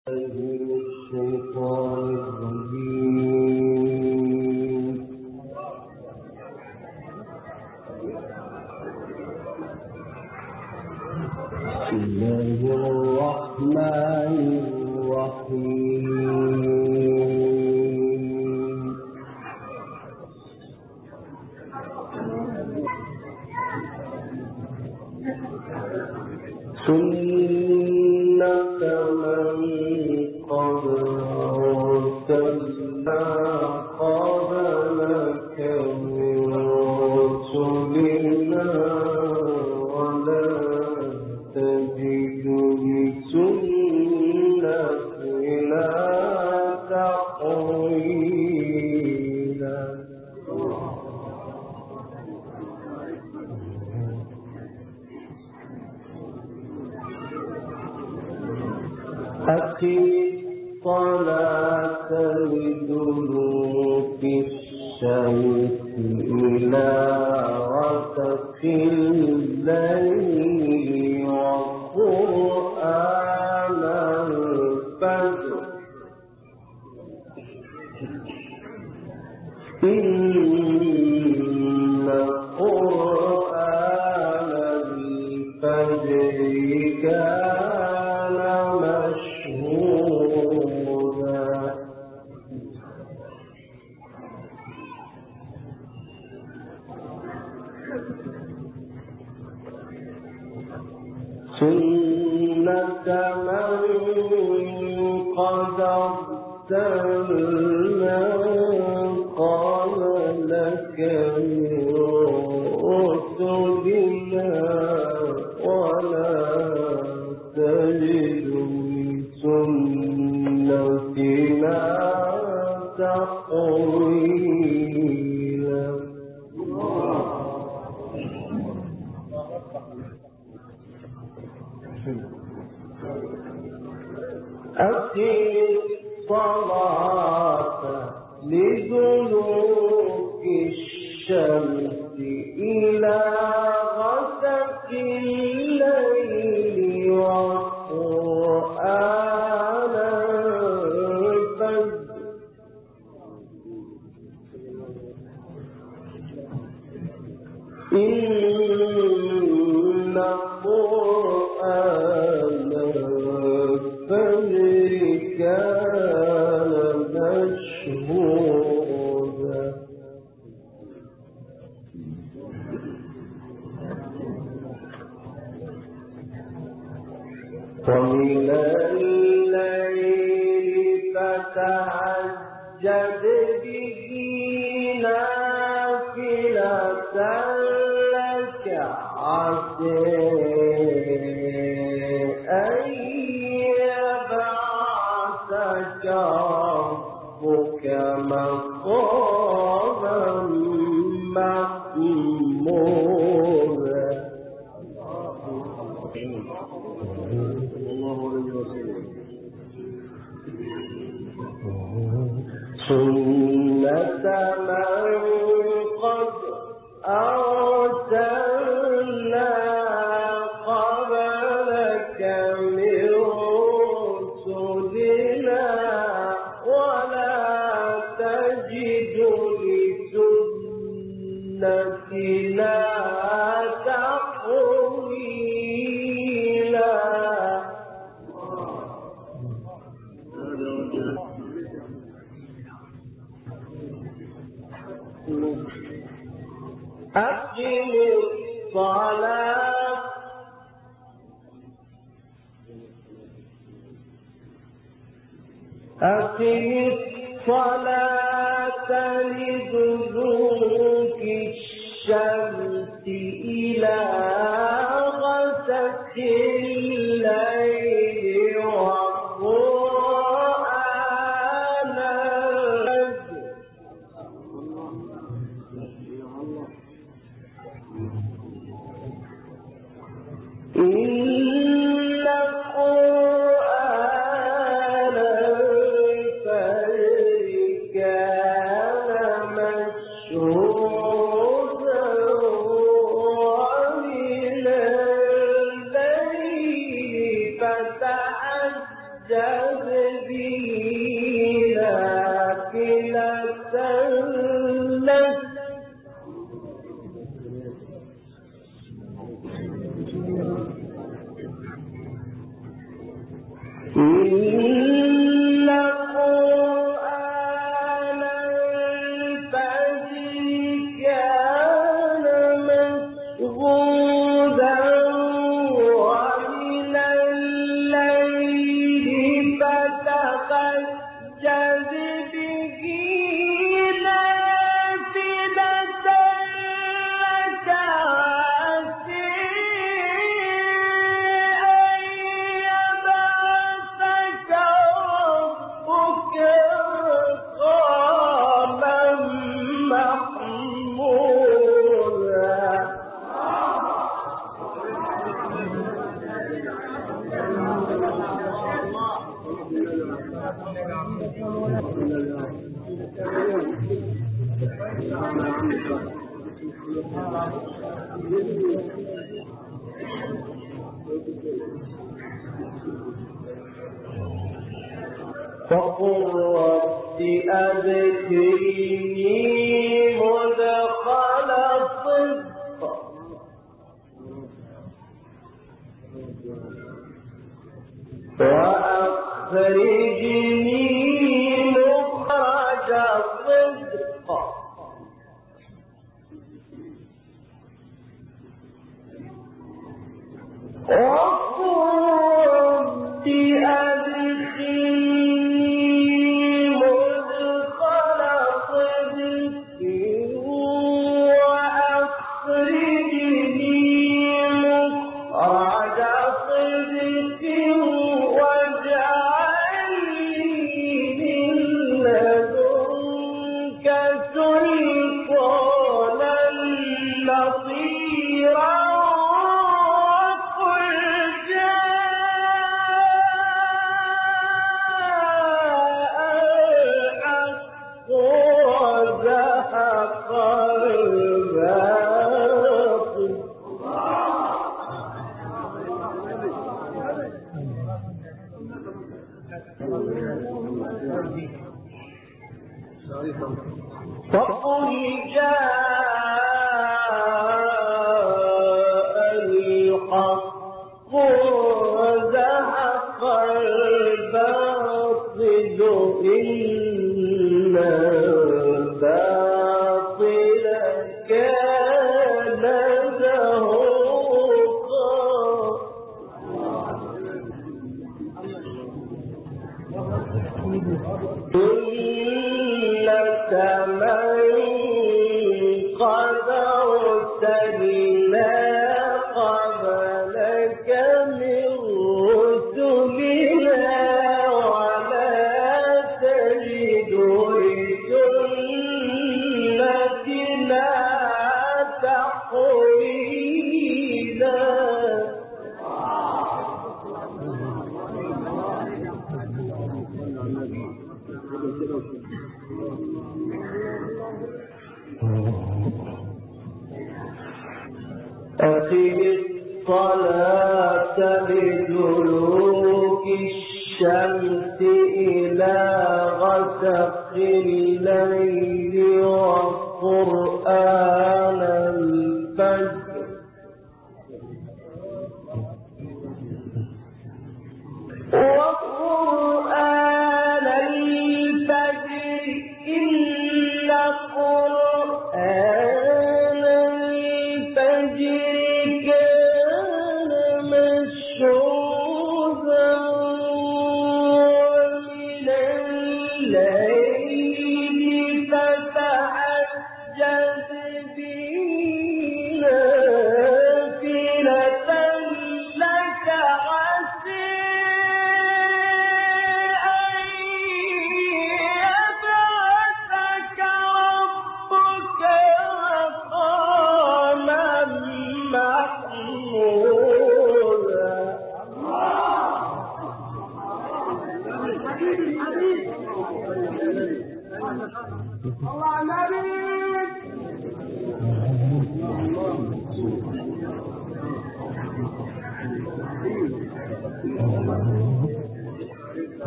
الصلاة لدلوك الشمس إلى غسق الليل وقرآن الفجر إن قرآن الفجر كان مشهودا سنة من قد أرسلنا قبلك من رسلنا ولا تجد لسنتنا تحويلا أقم الصلاة لدلوك الشمس إلى غسق الليل وقرآن الفجر إن قرآن الفجر كان مشهودا ومن الليل فتهجد به نافلة لك عسى أن يبعثك ربك مقاما محمودا سنة من قد أرسلنا قبلك من رسلنا ولا تجد لسنتنا تحويلا أقم الصلاة لدلوك الشمس إلى غسق الليل وقرآن الفجر إن قرآن الفجر كان مشهودا ومن فقل رب أدخلني مدخل صدق وأخرجني مخرج صدق فقل جاء الحق وزهق الباطل إن الباطل كان زهوقا إنك من قد أرسلنا قبلك من رسلنا ولا تجد لسنتنا تحويلا أقم الصلاة لدلوك الشمس إلى غسق الليل وقرآن الفجر وقرآن الفجر إن قرآن الفجر كان مشهودا ومن الليل فتهجد به نافلة لك عسى أن يبعثك ربك مقاما محمودا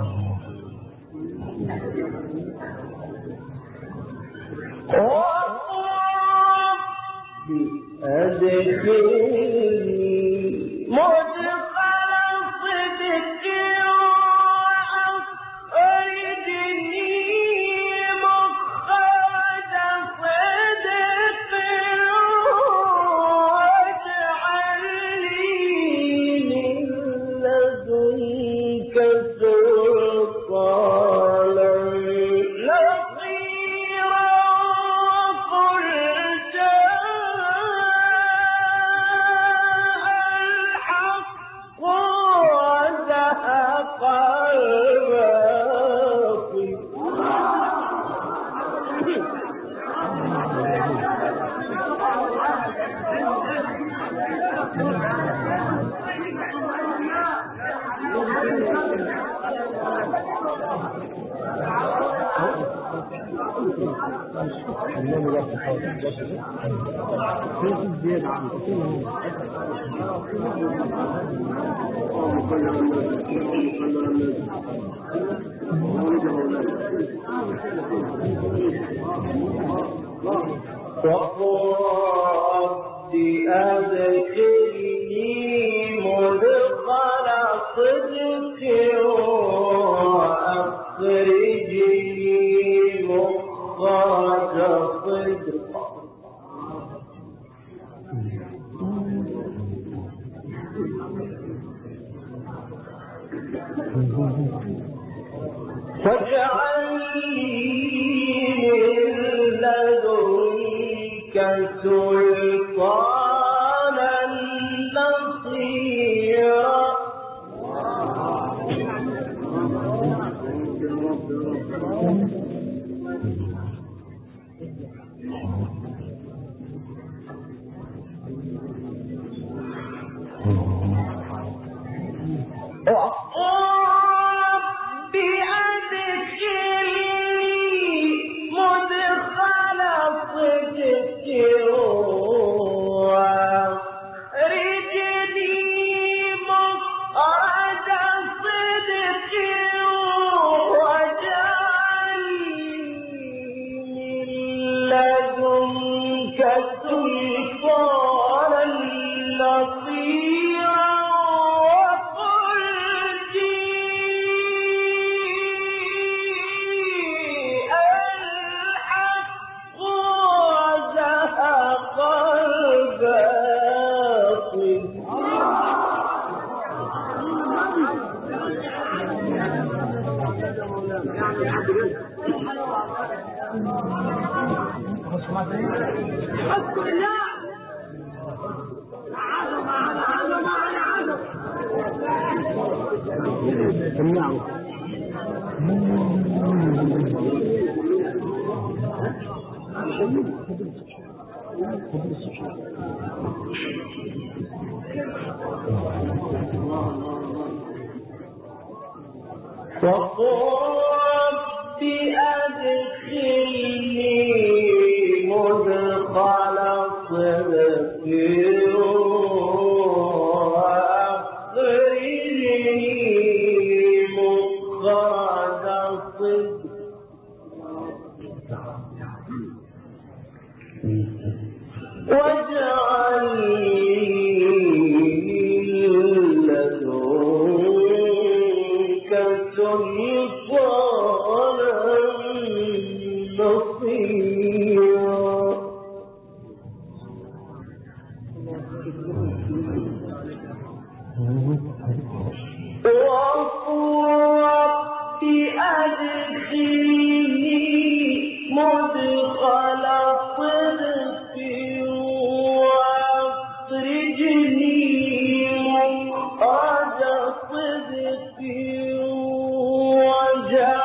وجعل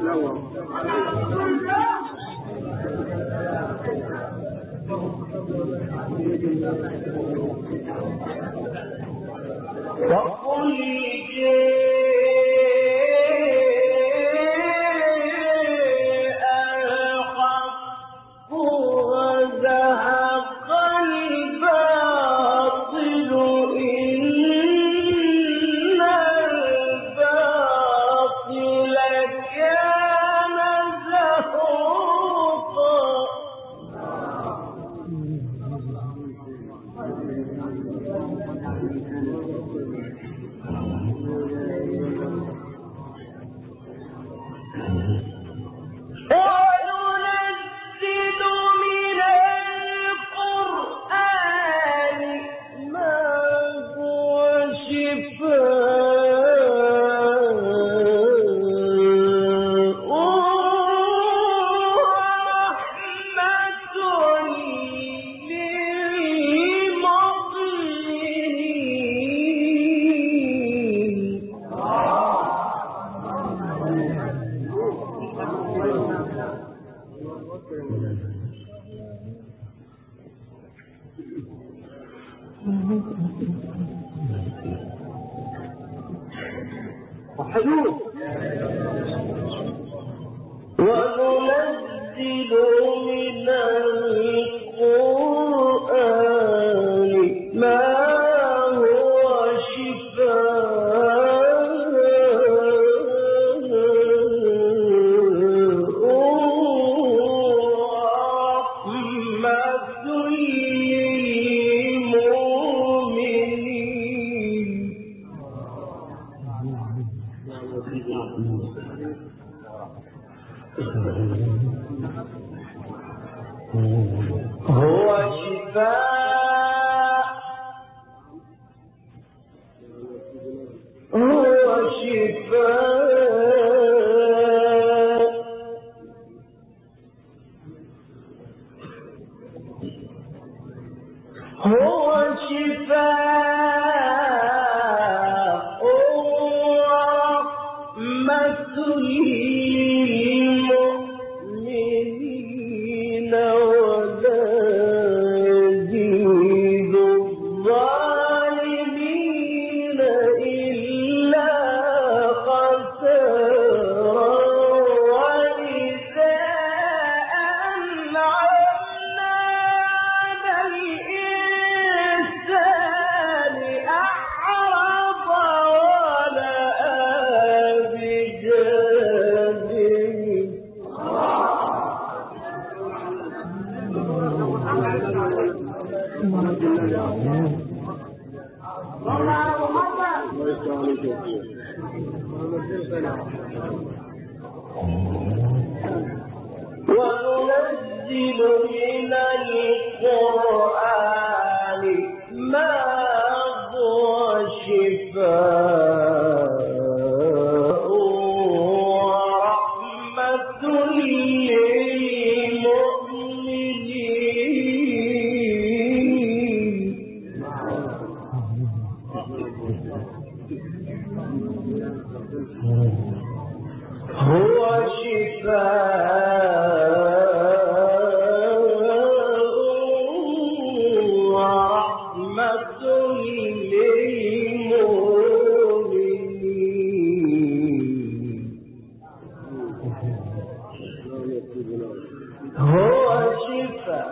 وننزل من القرآن ما هو شفاء ورحمة للمؤمنين هو شفاء ورحمة للمؤمنين هو شفاء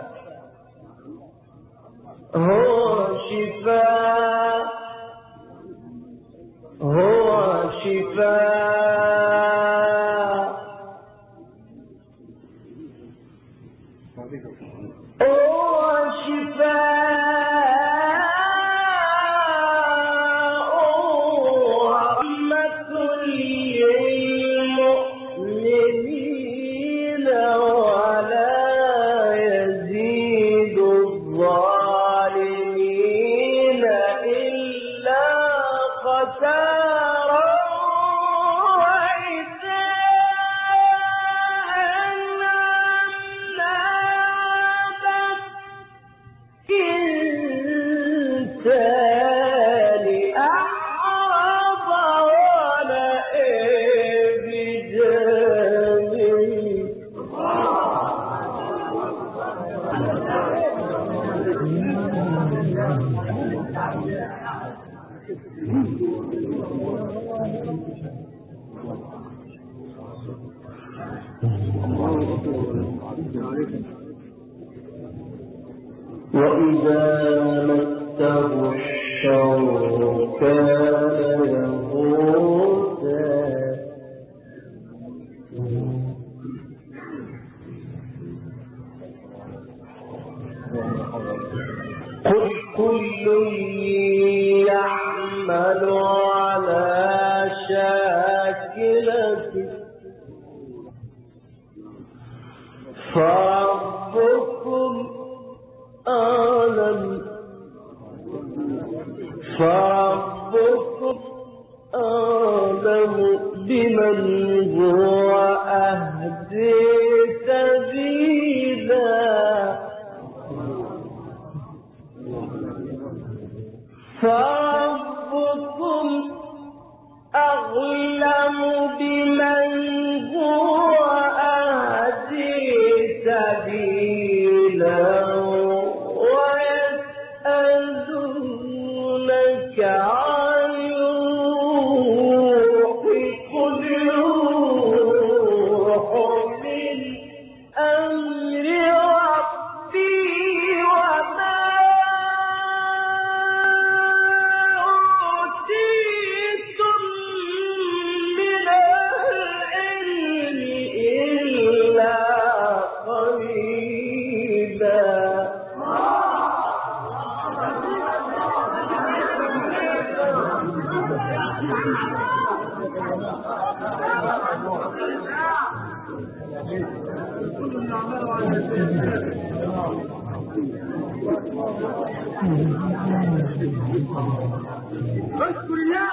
للمؤمنين ولا يزيد الظالمين إلا خسارا وإذا مسه الشر كان يئوسا قل كل يعمل على شاكلته فربكم أعلم بمن هو أهدي سبيلا فربكم أعلم بمن هو أهدي سبيلا ويسألونك عن الروح قل الروح من أمر ربي وما أوتيتم من العلم إلا قليلا اذكر الله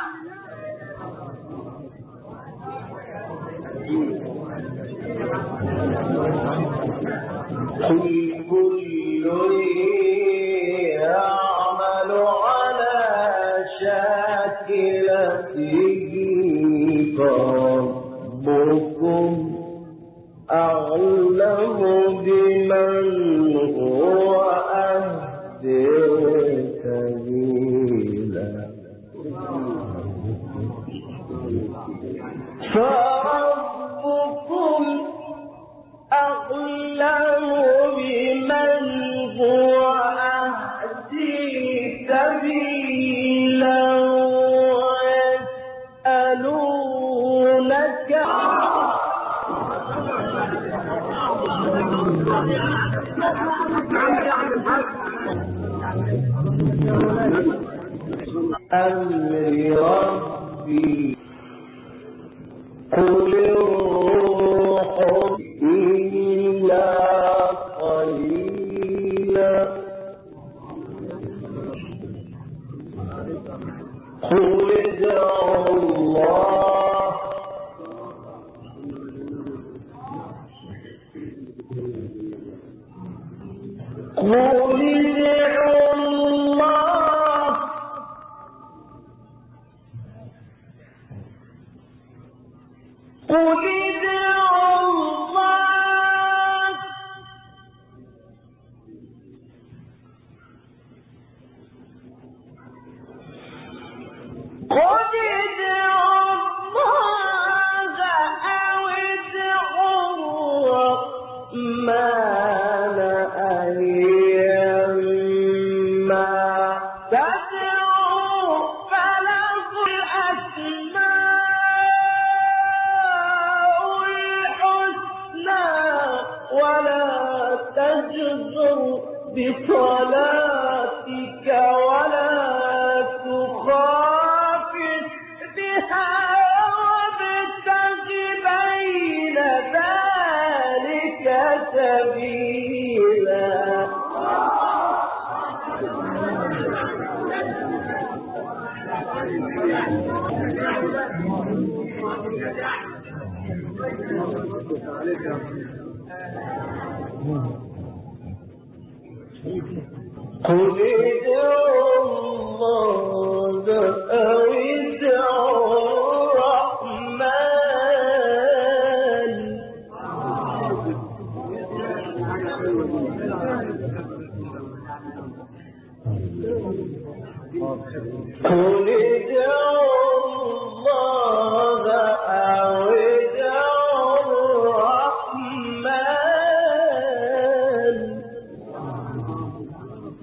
قل كل يعمل على شاكلته فربكم أعلم بمن هو أهدي سبيلا فربكم أعلم بمن هو أهدي سبيلا ويسألونك أمر ربي قل الروح إلا قليلا قل ادعوا الله قل ادعوا الله قل ادعوا الله قل ادعوا الله أو ادعوا الرحمن أيما تدعوا فله الأسماء الحسنى ولا تجهر بصلاتك ولا تخافت بها وابتغ بين ذلك سبيلا قل ادعوا الله أو ادعوا الرحمن قل ادعوا الله أو ادعوا الرحمن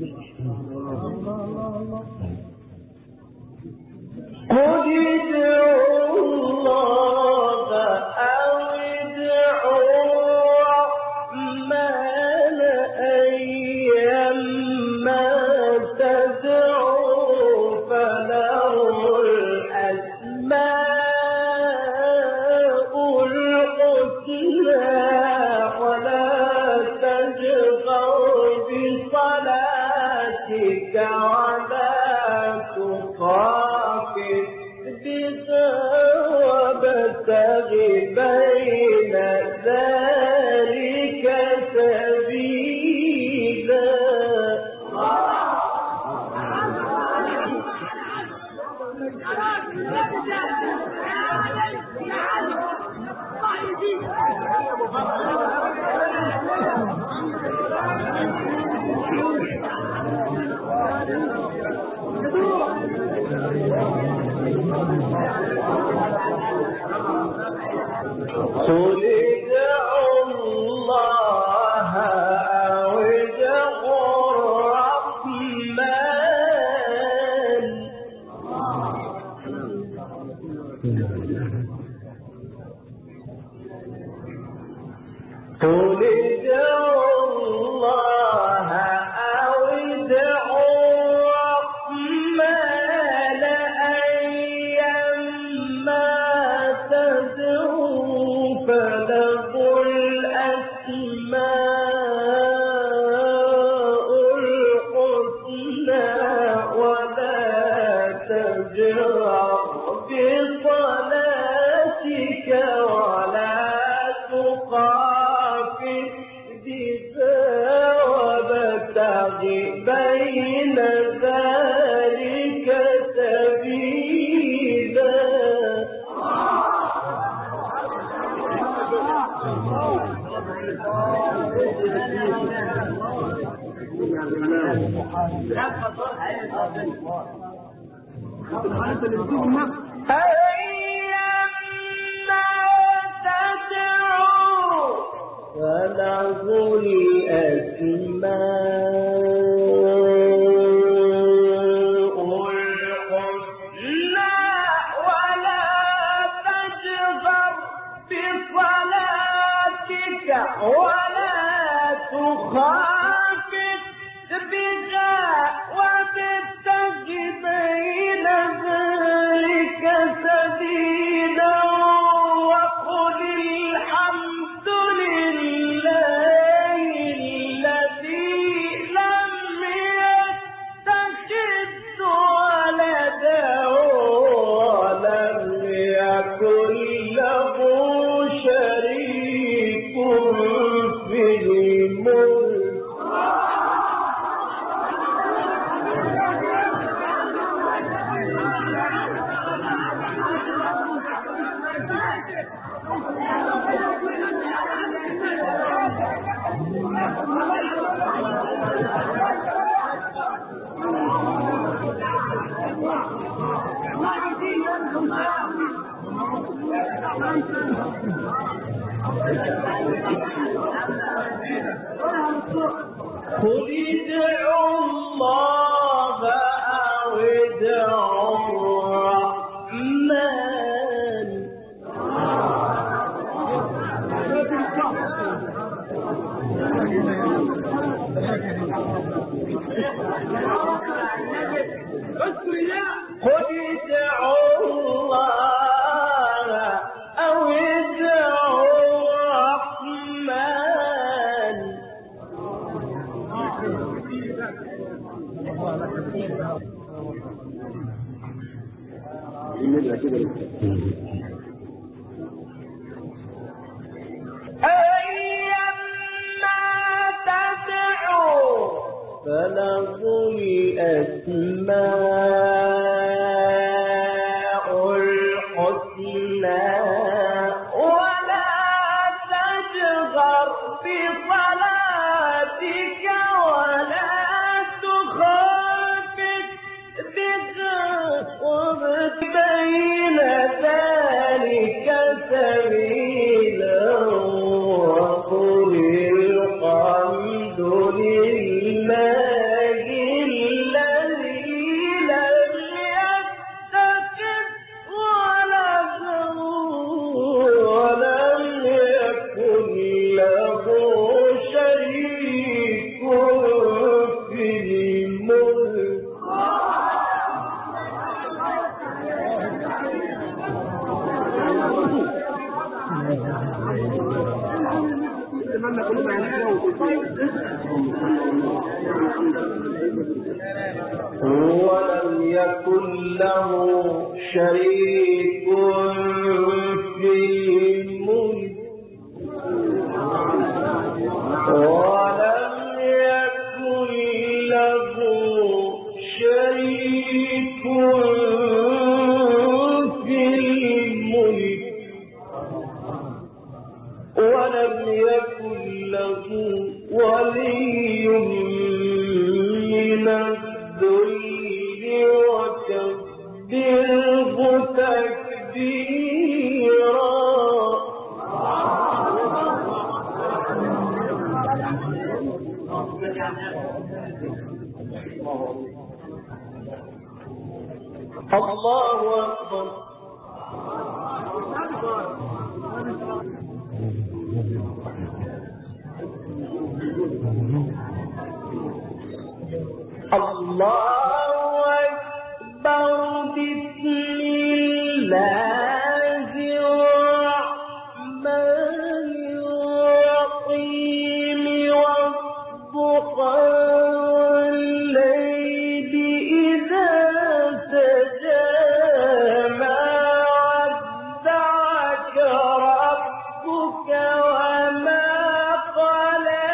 ولم يكن له شريك في الملك ولم يكن له شريك في الملك ولم يكن له ولي من الذل وكبره تكبيرا. الله أكبر. الله أكبر. بسم الله الرحمن الرحيم. والضحى والليل إذا سجى ما ودعك ربك وما قلى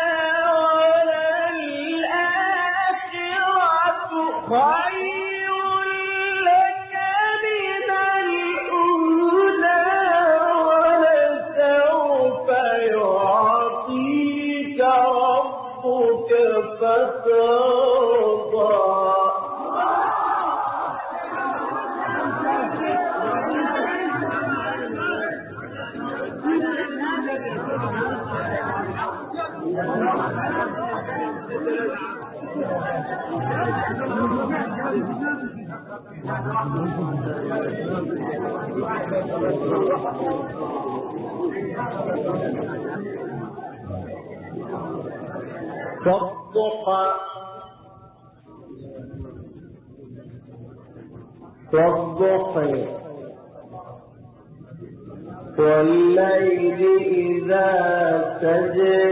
وللآخرة خير لك من الأولى ولسوف يعطيك ربك فترضى. والضحى والليل إذا سجى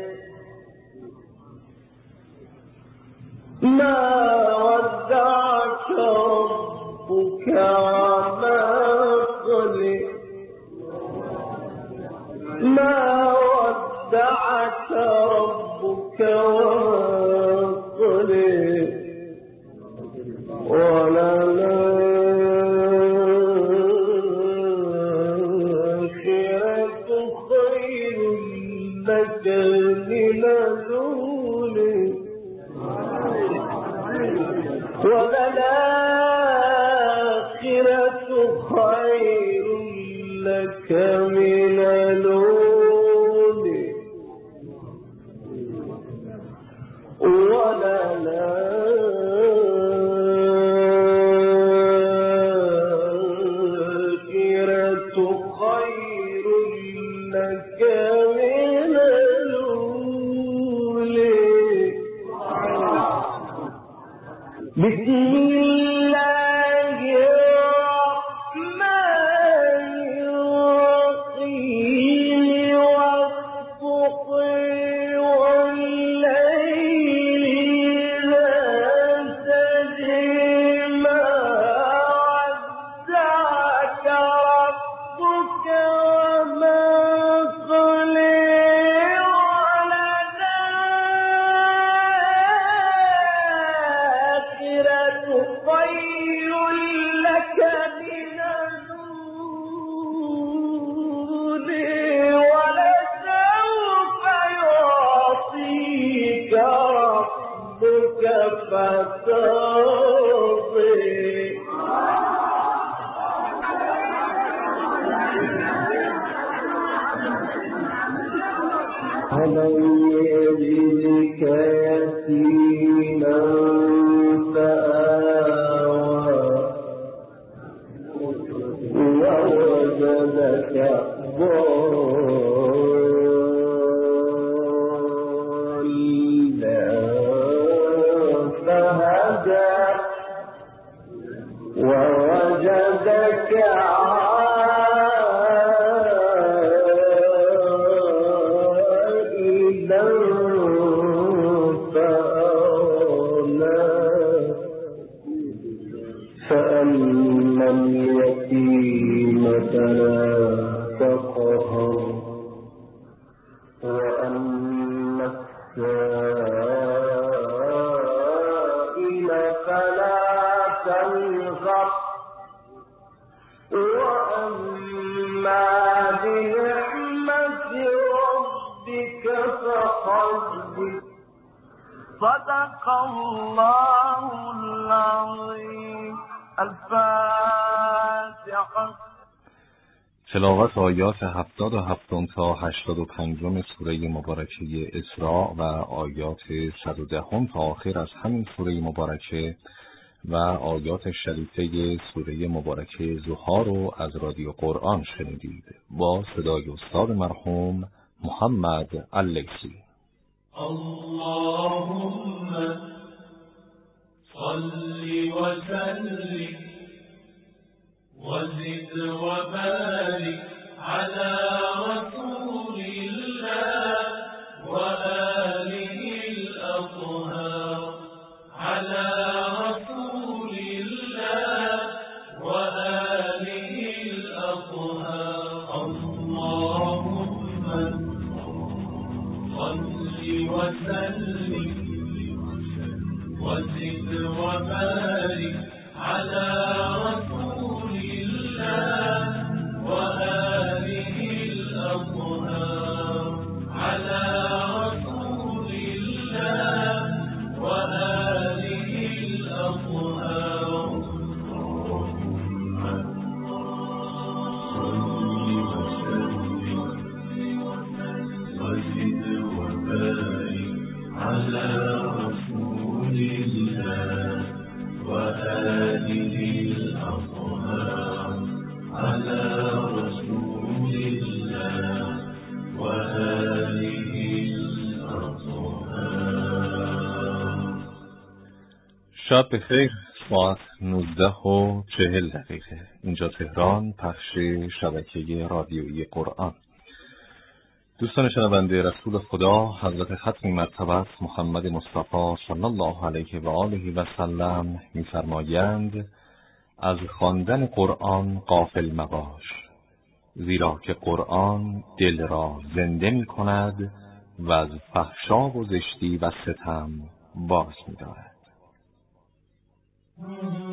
ما ودعك ربك وما قلى ما ودعك ربك وما قلى وللآخرة خير لك من الأولى وللآخرة خير لك من الأولى وللآخرة خير لك من الأولى. بسم الله الرحمن الرحيم. والضحى والليل إذا سجى ما ودعك ربك وما قلى وللآخرة خير لك من الأولى ولسوف يعطيك ربك فترضى. ألم يجدك يتيما فآوى ووجدك ضالا فهدى ووجدك عائلا فلا تقهر وأما السائل فلا تنهر وأما بنعمة ربك فحدث. صدق الله العظيم. الفاتحة. تلاوت آیات 77 تا 85 سوره مبارکه اسراء و آیات 110 تا آخر از همین سوره مبارکه و آیات شریفه سوره مبارکه ضحی رو از رادیو قرآن شنیدید با صدای استاد مرحوم محمد اللیثی. اللهم صل وسلم وزد وبارك على رسول الله وآله الأطهار على رسول الله وآله الأطهار. اللهم صل وسلم وزد وبارك على رسول الله وآله الأطهار على رسول الله وآله الأطهار. وزد وبارك على رسول الله وآله الأطهار على رسول الله وآله الأطهار. شب بخیر. ساعت 19:40 اینجا تهران، پخش شبکه رادیویی قرآن. دوستان شنونده، رسول خدا حضرت ختم مرتبه محمد مصطفی صلی الله علیه و آله و سلم می‌فرمایند از خواندن قرآن غافل مباش، زیرا که قرآن دل را زنده می‌کند و از فحشا و زشتی و ستم باز می‌دارد.